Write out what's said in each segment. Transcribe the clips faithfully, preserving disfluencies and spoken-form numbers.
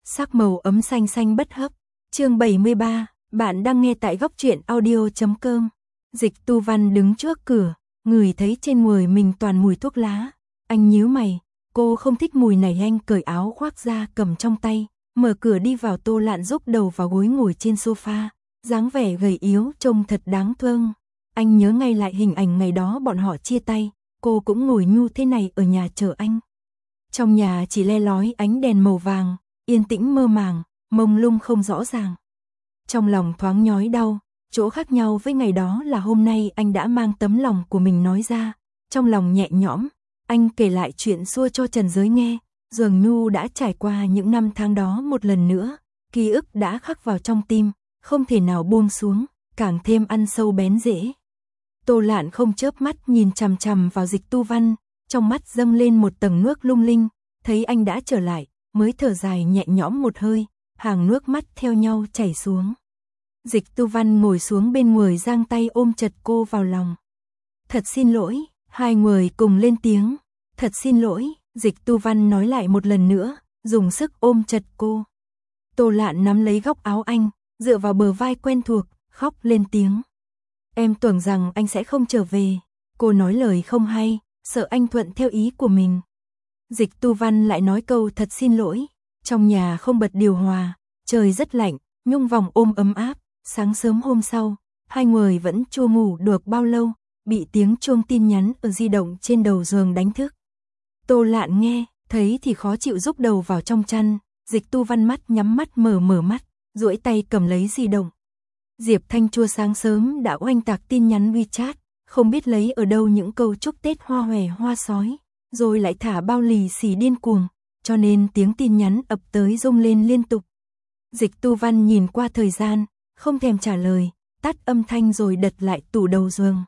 sắc màu ấm xanh xanh bất hấp. Chương bảy mươi ba, bạn đang nghe tại góc truyện audio chấm com. Dịch Tu Văn đứng trước cửa, ngửi thấy trên người mình toàn mùi thuốc lá. Anh nhíu mày, cô không thích mùi này. Anh cởi áo khoác ra cầm trong tay, mở cửa đi vào. Tô Lạn rúc đầu vào gối ngồi trên sofa, dáng vẻ gầy yếu trông thật đáng thương. Anh nhớ ngay lại hình ảnh ngày đó bọn họ chia tay, cô cũng ngồi nhu thế này ở nhà chờ anh. Trong nhà chỉ le lói ánh đèn màu vàng, yên tĩnh mơ màng, mông lung không rõ ràng. Trong lòng thoáng nhói đau, chỗ khác nhau với ngày đó là hôm nay anh đã mang tấm lòng của mình nói ra. Trong lòng nhẹ nhõm, anh kể lại chuyện xưa cho Trần Giới nghe, dường như đã trải qua những năm tháng đó một lần nữa, ký ức đã khắc vào trong tim, không thể nào buông xuống, càng thêm ăn sâu bén rễ. Tô Lạn không chớp mắt nhìn chằm chằm vào Dịch Tu Văn, trong mắt dâng lên một tầng nước lung linh, thấy anh đã trở lại, mới thở dài nhẹ nhõm một hơi, hàng nước mắt theo nhau chảy xuống. Dịch Tu Văn ngồi xuống bên người, giang tay ôm chặt cô vào lòng. Thật xin lỗi, hai người cùng lên tiếng. Thật xin lỗi, Dịch Tu Văn nói lại một lần nữa, dùng sức ôm chặt cô. Tô Lạn nắm lấy góc áo anh, dựa vào bờ vai quen thuộc, khóc lên tiếng. Em tưởng rằng anh sẽ không trở về. Cô nói lời không hay, sợ anh thuận theo ý của mình. Dịch Tu Văn lại nói câu thật xin lỗi. Trong nhà không bật điều hòa, trời rất lạnh, nhung vòng ôm ấm áp. Sáng sớm hôm sau, hai người vẫn chưa ngủ được bao lâu, bị tiếng chuông tin nhắn ở di động trên đầu giường đánh thức. Tô Lạn nghe, thấy thì khó chịu rúc đầu vào trong chăn. Dịch Tu Văn mắt nhắm mắt mở mở mắt, duỗi tay cầm lấy di động. Diệp Thanh Chua sáng sớm đã oanh tạc tin nhắn WeChat, không biết lấy ở đâu những câu chúc Tết hoa hòe hoa sói, rồi lại thả bao lì xì điên cuồng, cho nên tiếng tin nhắn ập tới rung lên liên tục. Dịch Tu Văn nhìn qua thời gian, không thèm trả lời, tắt âm thanh rồi đặt lại tủ đầu giường.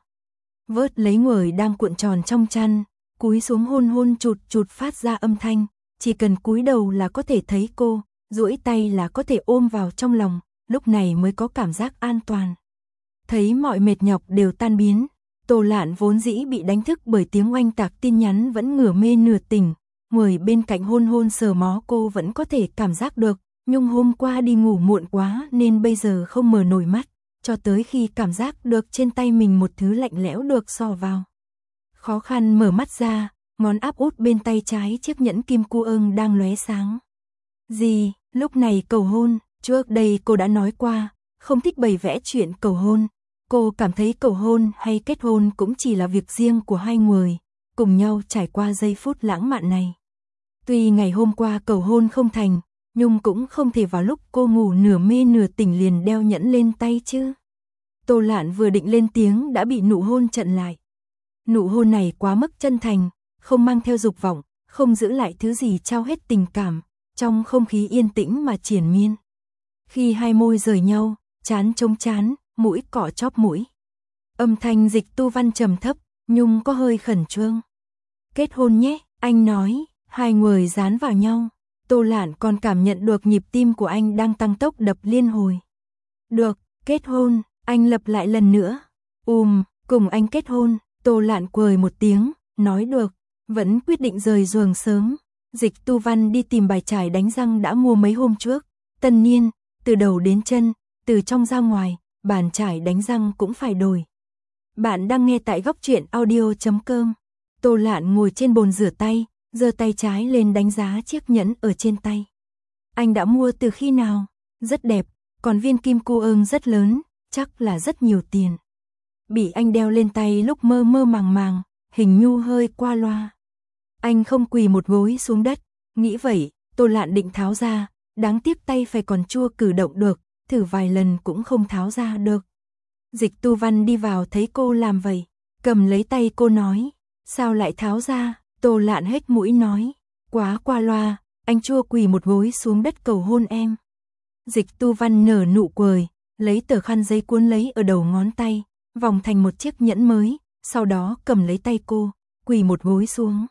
Vớt lấy người đang cuộn tròn trong chăn, cúi xuống hôn hôn chụt chụt phát ra âm thanh, chỉ cần cúi đầu là có thể thấy cô, duỗi tay là có thể ôm vào trong lòng, lúc này mới có cảm giác an toàn. Thấy mọi mệt nhọc đều tan biến, Tô Lạn vốn dĩ bị đánh thức bởi tiếng oanh tạc tin nhắn vẫn nửa mê nửa tỉnh, người bên cạnh hôn hôn sờ mó cô vẫn có thể cảm giác được, nhưng hôm qua đi ngủ muộn quá nên bây giờ không mở nổi mắt, cho tới khi cảm giác được trên tay mình một thứ lạnh lẽo được sò vào. Khó khăn mở mắt ra, ngón áp út bên tay trái chiếc nhẫn kim cu ương đang lóe sáng. Gì, lúc này cầu hôn, trước đây cô đã nói qua, không thích bày vẽ chuyện cầu hôn. Cô cảm thấy cầu hôn hay kết hôn cũng chỉ là việc riêng của hai người, cùng nhau trải qua giây phút lãng mạn này. Tuy ngày hôm qua cầu hôn không thành, nhưng cũng không thể vào lúc cô ngủ nửa mê nửa tỉnh liền đeo nhẫn lên tay chứ. Tô Lạn vừa định lên tiếng đã bị nụ hôn chặn lại. Nụ hôn này quá mức chân thành, không mang theo dục vọng, không giữ lại thứ gì, trao hết tình cảm, trong không khí yên tĩnh mà triền miên. Khi hai môi rời nhau, trán chống trán, mũi cọ chóp mũi. Âm thanh Dịch Tu Văn trầm thấp, nhưng có hơi khẩn trương. Kết hôn nhé, anh nói, hai người dán vào nhau. Tô Lạn còn cảm nhận được nhịp tim của anh đang tăng tốc đập liên hồi. Được, kết hôn, anh lặp lại lần nữa. Ùm, cùng anh kết hôn. Tô Lạn cười một tiếng, nói được, vẫn quyết định rời giường sớm. Dịch Tu Văn đi tìm bài chải đánh răng đã mua mấy hôm trước. Tân niên, từ đầu đến chân, từ trong ra ngoài, bàn chải đánh răng cũng phải đổi. Bạn đang nghe tại góc truyện audio chấm com. Tô Lạn ngồi trên bồn rửa tay, giơ tay trái lên đánh giá chiếc nhẫn ở trên tay. Anh đã mua từ khi nào? Rất đẹp, còn viên kim cu ương rất lớn, chắc là rất nhiều tiền. Bị anh đeo lên tay lúc mơ mơ màng màng, hình như hơi qua loa. Anh không quỳ một gối xuống đất, nghĩ vậy, Tô Lạn định tháo ra, đáng tiếc tay phải còn chưa cử động được, thử vài lần cũng không tháo ra được. Dịch Tu Văn đi vào thấy cô làm vậy, cầm lấy tay cô nói, sao lại tháo ra? Tô Lạn hết mũi nói, quá qua loa, anh chưa quỳ một gối xuống đất cầu hôn em. Dịch Tu Văn nở nụ cười, lấy tờ khăn giấy cuốn lấy ở đầu ngón tay, vòng thành một chiếc nhẫn mới, sau đó cầm lấy tay cô, quỳ một gối xuống.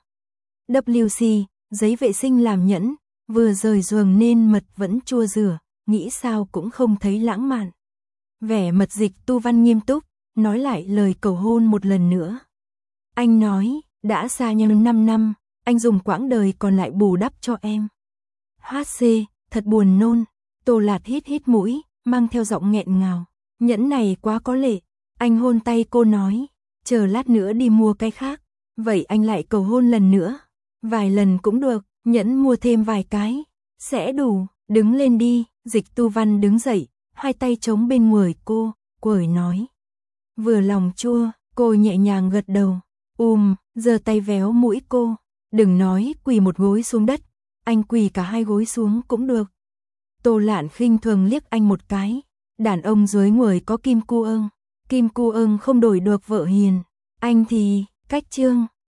vê xê, giấy vệ sinh làm nhẫn, vừa rời giường nên mật vẫn chua rửa, nghĩ sao cũng không thấy lãng mạn. Vẻ mặt Dịch Tu Văn nghiêm túc, nói lại lời cầu hôn một lần nữa. Anh nói, đã xa nhau năm năm, anh dùng quãng đời còn lại bù đắp cho em. hát xê, thật buồn nôn. Tô Lạt hít hít mũi, mang theo giọng nghẹn ngào. Nhẫn này quá có lệ. Anh hôn tay cô nói, chờ lát nữa đi mua cái khác. Vậy anh lại cầu hôn lần nữa. Vài lần cũng được, nhẫn mua thêm vài cái. Sẽ đủ, đứng lên đi. Dịch Tu Văn đứng dậy, hai tay chống bên người cô, quởi nói. Vừa lòng chua, cô nhẹ nhàng gật đầu. Ùm, giơ tay véo mũi cô. Đừng nói quỳ một gối xuống đất, anh quỳ cả hai gối xuống cũng được. Tô Lạn khinh thường liếc anh một cái. Đàn ông dưới người có kim cu ưng, kim cu ưng không đổi được vợ hiền. Anh thì, cách chương.